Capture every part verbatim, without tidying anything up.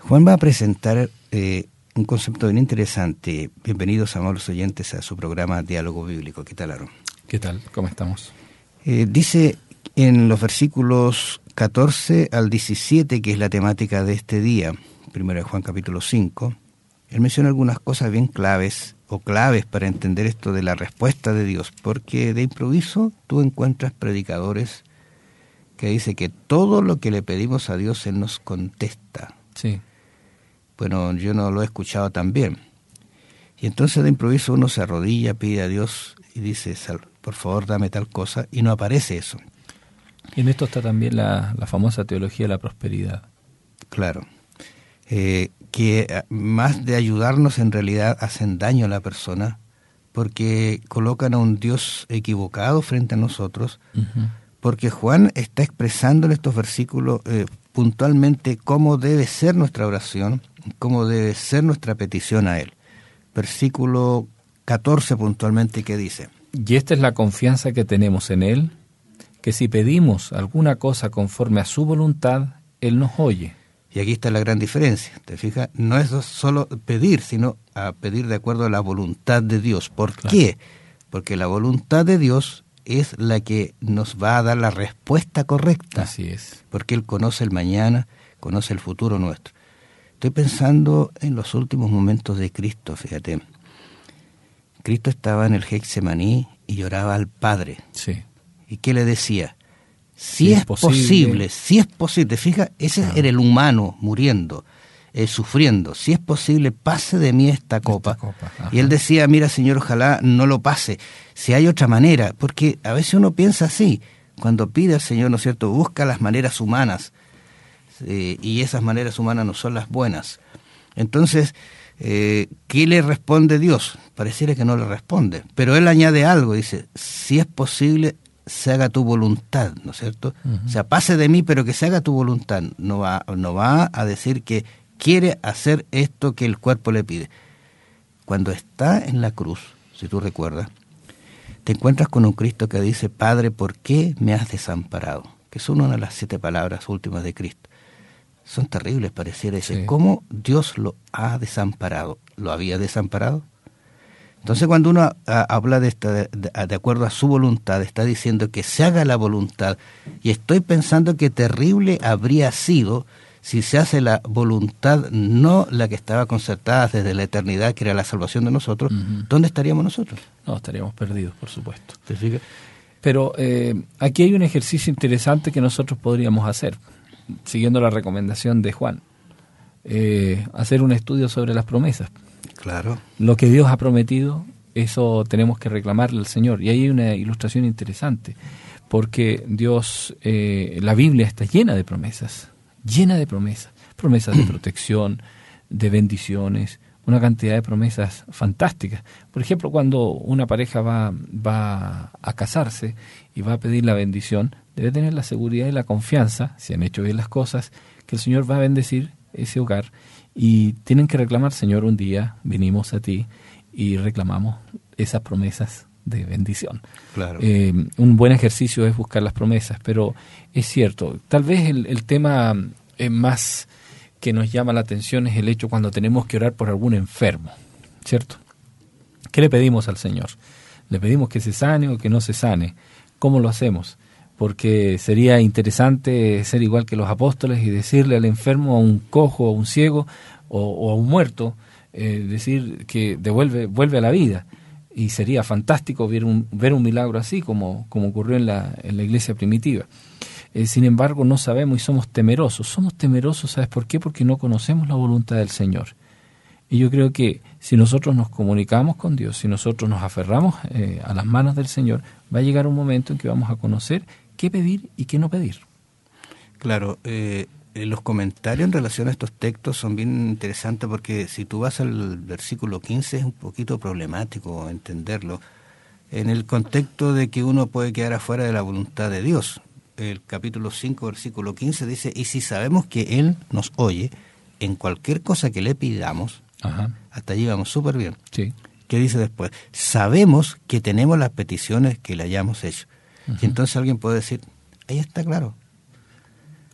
Juan va a presentar eh, un concepto bien interesante. Bienvenidos, amables oyentes, a su programa Diálogo Bíblico. ¿Qué tal, Aaron? ¿Qué tal? ¿Cómo estamos? Eh, dice en los versículos catorce al diecisiete, que es la temática de este día, primero de Juan capítulo cinco, él menciona algunas cosas bien claves o claves para entender esto de la respuesta de Dios, porque de improviso tú encuentras predicadores que dicen que todo lo que le pedimos a Dios Él nos contesta. Sí. Bueno, yo no lo he escuchado tan bien. Y entonces de improviso uno se arrodilla, pide a Dios y dice, por favor, dame tal cosa, y no aparece eso. Y en esto está también la, la famosa teología de la prosperidad. Claro. Eh, que más de ayudarnos, en realidad hacen daño a la persona, porque colocan a un Dios equivocado frente a nosotros, uh-huh. Porque Juan está expresando en estos versículos eh, puntualmente cómo debe ser nuestra oración, cómo debe ser nuestra petición a Él. Versículo catorce puntualmente, ¿qué dice? Y esta es la confianza que tenemos en Él, que si pedimos alguna cosa conforme a su voluntad, Él nos oye. Y aquí está la gran diferencia, ¿te fijas? No es solo pedir, sino a pedir de acuerdo a la voluntad de Dios. ¿Por claro. qué? Porque la voluntad de Dios es la que nos va a dar la respuesta correcta. Así es. Porque Él conoce el mañana, conoce el futuro nuestro. Estoy pensando en los últimos momentos de Cristo, fíjate. Cristo estaba en el Getsemaní y lloraba al Padre. Sí. ¿Y qué le decía? Si, si es, es posible, posible, si es posible, fija, ese claro. era el humano muriendo, eh, sufriendo. Si es posible, pase de mí esta copa. Esta copa. Y él decía, mira, Señor, ojalá no lo pase. Si hay otra manera, porque a veces uno piensa así, cuando pide al Señor, ¿no es cierto?, busca las maneras humanas, eh, y esas maneras humanas no son las buenas. Entonces, eh, ¿qué le responde Dios? Pareciera que no le responde, pero él añade algo, dice, si es posible, se haga tu voluntad, ¿no es cierto? Uh-huh. O sea, pase de mí, pero que se haga tu voluntad. No va, no va a decir que quiere hacer esto que el cuerpo le pide. Cuando está en la cruz, si tú recuerdas, te encuentras con un Cristo que dice, Padre, ¿por qué me has desamparado? Que son una de las siete palabras últimas de Cristo. Son terribles, pareciera. Dice, sí. ¿Cómo Dios lo ha desamparado? ¿Lo había desamparado? Entonces, cuando uno a, habla de, esta, de, de acuerdo a su voluntad, está diciendo que se haga la voluntad. Y estoy pensando que terrible habría sido si se hace la voluntad, no la que estaba concertada desde la eternidad, que era la salvación de nosotros. Uh-huh. ¿Dónde estaríamos nosotros? No, estaríamos perdidos, por supuesto. ¿Te fijas? Pero eh, aquí hay un ejercicio interesante que nosotros podríamos hacer, siguiendo la recomendación de Juan. Eh, hacer un estudio sobre las promesas. Claro. Lo que Dios ha prometido, eso tenemos que reclamarle al Señor. Y ahí hay una ilustración interesante, porque Dios, eh, la Biblia está llena de promesas, llena de promesas, promesas de protección, de bendiciones, una cantidad de promesas fantásticas. Por ejemplo, cuando una pareja va, va a casarse y va a pedir la bendición, debe tener la seguridad y la confianza, si han hecho bien las cosas, que el Señor va a bendecir ese hogar. Y tienen que reclamar, Señor, un día vinimos a ti y reclamamos esas promesas de bendición. Claro. Eh, un buen ejercicio es buscar las promesas, pero es cierto, tal vez el, el tema eh, más que nos llama la atención es el hecho cuando tenemos que orar por algún enfermo, ¿cierto? ¿Qué le pedimos al Señor? ¿Le pedimos que se sane o que no se sane? ¿Cómo lo hacemos? Porque sería interesante ser igual que los apóstoles y decirle al enfermo, a un cojo, a un ciego o, o a un muerto, eh, decir que devuelve, vuelve a la vida. Y sería fantástico ver un, ver un milagro así como, como ocurrió en la, en la iglesia primitiva. Eh, sin embargo, no sabemos y somos temerosos. Somos temerosos, ¿sabes por qué? Porque no conocemos la voluntad del Señor. Y yo creo que si nosotros nos comunicamos con Dios, si nosotros nos aferramos eh, a las manos del Señor, va a llegar un momento en que vamos a conocer qué pedir y qué no pedir. Claro, eh, los comentarios en relación a estos textos son bien interesantes porque si tú vas al versículo quince es un poquito problemático entenderlo en el contexto de que uno puede quedar afuera de la voluntad de Dios. El capítulo cinco, versículo quince dice, y si sabemos que Él nos oye en cualquier cosa que le pidamos, Ajá. hasta allí vamos súper bien. Sí. ¿Qué dice después? Sabemos que tenemos las peticiones que le hayamos hecho. Uh-huh. Y entonces alguien puede decir, ahí está claro.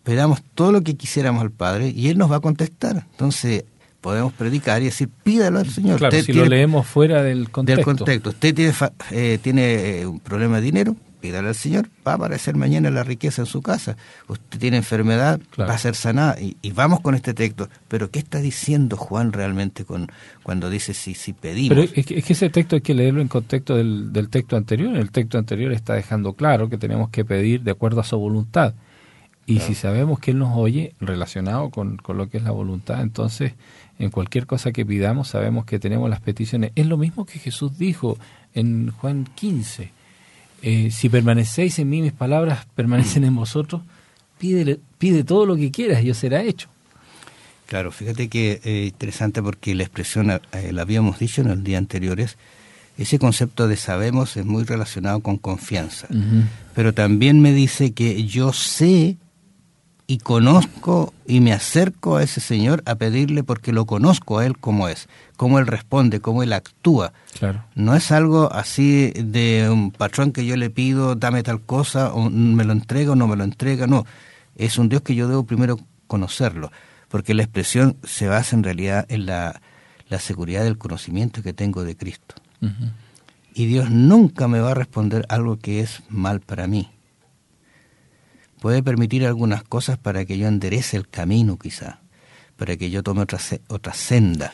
pedamos todo lo que quisiéramos al Padre y Él nos va a contestar. Entonces podemos predicar y decir, pídalo al Señor. Claro, usted si tiene, lo leemos fuera del contexto. Del contexto. Usted tiene, eh, tiene un problema de dinero, pídale al Señor, va a aparecer mañana la riqueza en su casa. Usted tiene enfermedad, claro, va a ser sanada. Y, y vamos con este texto. Pero ¿qué está diciendo Juan realmente con cuando dice si, si pedimos? Pero es que, es que ese texto hay que leerlo en contexto del, del texto anterior. El texto anterior está dejando claro que tenemos que pedir de acuerdo a su voluntad. Y claro, si sabemos que Él nos oye relacionado con, con lo que es la voluntad, entonces en cualquier cosa que pidamos sabemos que tenemos las peticiones. Es lo mismo que Jesús dijo en Juan quince. Eh, si permanecéis en mí, mis palabras permanecen en vosotros, pide, pide todo lo que quieras y os será hecho. Claro, fíjate que es eh, interesante porque la expresión, eh, la habíamos dicho en el día anteriores, ese concepto de sabemos es muy relacionado con confianza. Uh-huh. Pero también me dice que yo sé y conozco y me acerco a ese Señor a pedirle porque lo conozco a Él como es, cómo Él responde, cómo Él actúa. Claro. No es algo así de un patrón que yo le pido, dame tal cosa, o me lo entrega o no me lo entrega, no. Es un Dios que yo debo primero conocerlo, porque la expresión se basa en realidad en la, la seguridad del conocimiento que tengo de Cristo. Uh-huh. Y Dios nunca me va a responder algo que es mal para mí. Puede permitir algunas cosas para que yo enderece el camino quizá, para que yo tome otra, otra senda.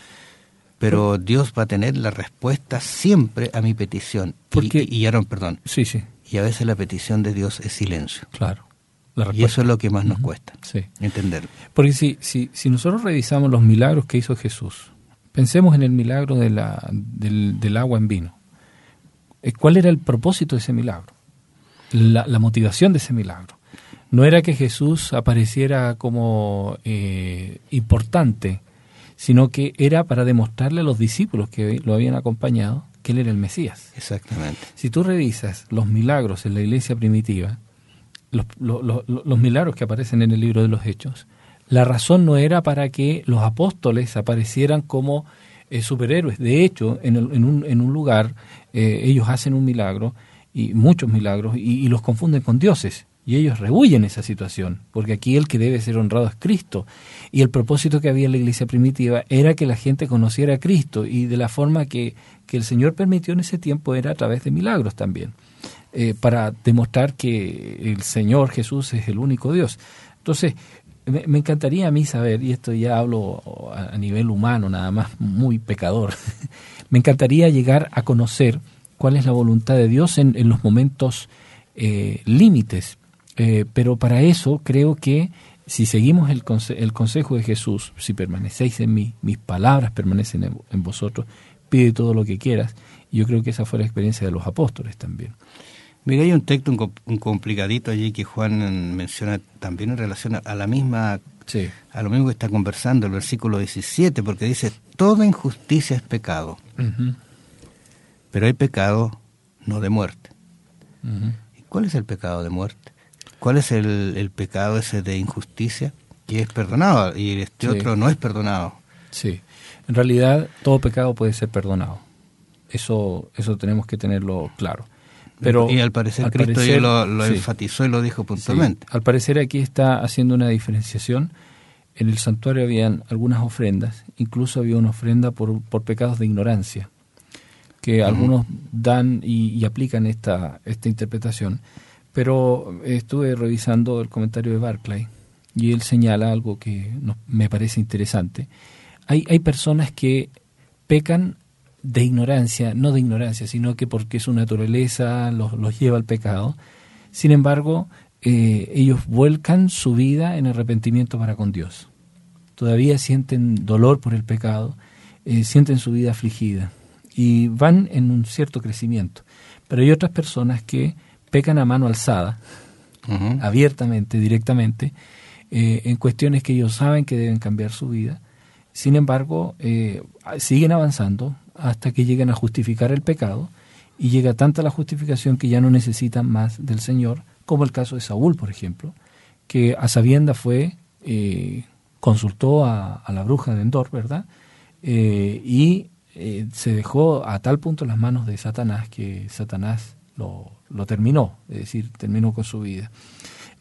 Pero Dios va a tener la respuesta siempre a mi petición. Porque, y, y Aaron, perdón. Sí, sí. Y a veces la petición de Dios es silencio. Claro. Y eso es lo que más nos uh-huh. cuesta, sí, entenderlo. Porque si, si, si nosotros revisamos los milagros que hizo Jesús, pensemos en el milagro de la, del, del agua en vino. ¿Cuál era el propósito de ese milagro? La, la motivación de ese milagro. No era que Jesús apareciera como eh, importante, sino que era para demostrarle a los discípulos que lo habían acompañado que Él era el Mesías. Exactamente. Si tú revisas los milagros en la iglesia primitiva, los, los, los, los milagros que aparecen en el libro de los Hechos, la razón no era para que los apóstoles aparecieran como eh, superhéroes. De hecho, en, el, en, un, en un lugar eh, ellos hacen un milagro, y muchos milagros, y, y los confunden con dioses. Y ellos rehuyen esa situación, porque aquí el que debe ser honrado es Cristo. Y el propósito que había en la iglesia primitiva era que la gente conociera a Cristo, y de la forma que, que el Señor permitió en ese tiempo era a través de milagros también, eh, para demostrar que el Señor Jesús es el único Dios. Entonces, me, me encantaría a mí saber, y esto ya hablo a, a nivel humano nada más, muy pecador, me encantaría llegar a conocer cuál es la voluntad de Dios en, en los momentos eh, límites. Eh, pero para eso creo que si seguimos el, conse- el consejo de Jesús, si permanecéis en mí, mis palabras permanecen en, en vosotros, pide todo lo que quieras. Y yo creo que esa fue la experiencia de los apóstoles también. Mira, hay un texto un, un complicadito allí que Juan menciona también en relación a, a la misma, sí. a lo mismo que está conversando, el versículo diecisiete, porque dice, toda injusticia es pecado, uh-huh. pero hay pecado no de muerte. Uh-huh. ¿Y cuál es el pecado de muerte? ¿Cuál es el, el pecado ese de injusticia? Que es perdonado y este sí. otro no es perdonado. Sí, en realidad todo pecado puede ser perdonado. Eso eso tenemos que tenerlo claro. Pero y al parecer al Cristo parecer, ya lo, lo sí. enfatizó y lo dijo puntualmente. Sí. Al parecer aquí está haciendo una diferenciación. En el santuario habían algunas ofrendas, incluso había una ofrenda por, por pecados de ignorancia, que uh-huh. algunos dan y, y aplican esta, esta interpretación. Pero estuve revisando el comentario de Barclay y él señala algo que nos, me parece interesante. Hay, hay personas que pecan de ignorancia, no de ignorancia, sino que porque su naturaleza los, los lleva al pecado. Sin embargo, eh, ellos vuelcan su vida en arrepentimiento para con Dios. Todavía sienten dolor por el pecado, eh, sienten su vida afligida y van en un cierto crecimiento. Pero hay otras personas que pecan a mano alzada, uh-huh. abiertamente, directamente, eh, en cuestiones que ellos saben que deben cambiar su vida. Sin embargo, eh, siguen avanzando hasta que llegan a justificar el pecado, y llega tanta la justificación que ya no necesitan más del Señor, como el caso de Saúl, por ejemplo, que a sabienda fue, eh, consultó a, a la bruja de Endor, ¿verdad? Eh, y eh, se dejó a tal punto en las manos de Satanás que Satanás lo lo terminó, es decir, terminó con su vida.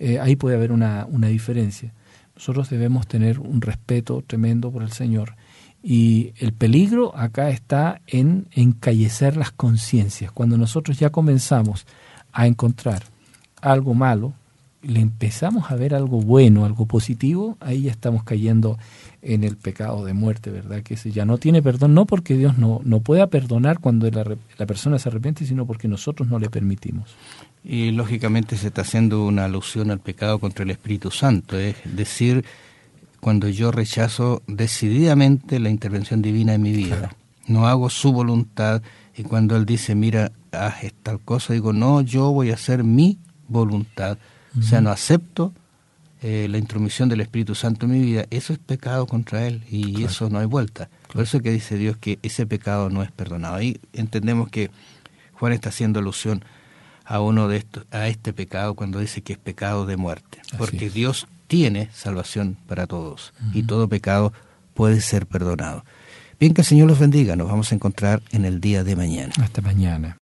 eh, ahí puede haber una, una diferencia. Nosotros debemos tener un respeto tremendo por el Señor. Y el peligro acá está en encallecer las conciencias. Cuando nosotros ya comenzamos a encontrar algo malo, le empezamos a ver algo bueno, algo positivo, ahí ya estamos cayendo en el pecado de muerte, ¿verdad? Que ese ya no tiene perdón, no porque Dios no, no pueda perdonar cuando la, la persona se arrepiente, sino porque nosotros no le permitimos. Y lógicamente se está haciendo una alusión al pecado contra el Espíritu Santo, es decir, cuando yo rechazo decididamente la intervención divina en mi vida, claro. No hago su voluntad, y cuando Él dice, mira, haz tal cosa, digo, no, yo voy a hacer mi voluntad. O sea, no acepto eh, la intromisión del Espíritu Santo en mi vida. Eso es pecado contra Él y claro. Eso no hay vuelta. Claro. Por eso es que dice Dios que ese pecado no es perdonado. Ahí entendemos que Juan está haciendo alusión a uno de estos, a este pecado cuando dice que es pecado de muerte. Así porque es. Dios tiene salvación para todos uh-huh. Y todo pecado puede ser perdonado. Bien, que el Señor los bendiga. Nos vamos a encontrar en el día de mañana. Hasta mañana.